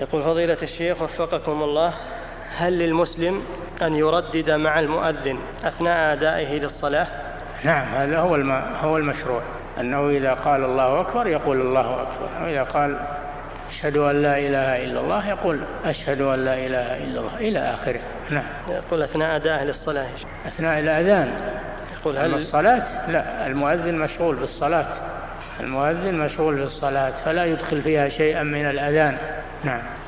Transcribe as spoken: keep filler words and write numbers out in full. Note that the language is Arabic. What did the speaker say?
يقول فضيلة الشيخ وفقكم الله، هل للمسلم أن يردد مع المؤذن أثناء أدائه للصلاة؟ نعم، هذا هو هو المشروع، أنه إذا قال الله أكبر يقول الله أكبر، وإذا قال أشهد أن لا إله إلا الله يقول أشهد أن لا إله إلا الله إلى آخره. نعم. يقول أثناء أدائه للصلاة. أثناء الأذان. يقول هل الصلاة لا، المؤذن مشغول بالصلاة، المؤذن مشغول بالصلاة فلا يدخل فيها شيئا من الأذان. نعم.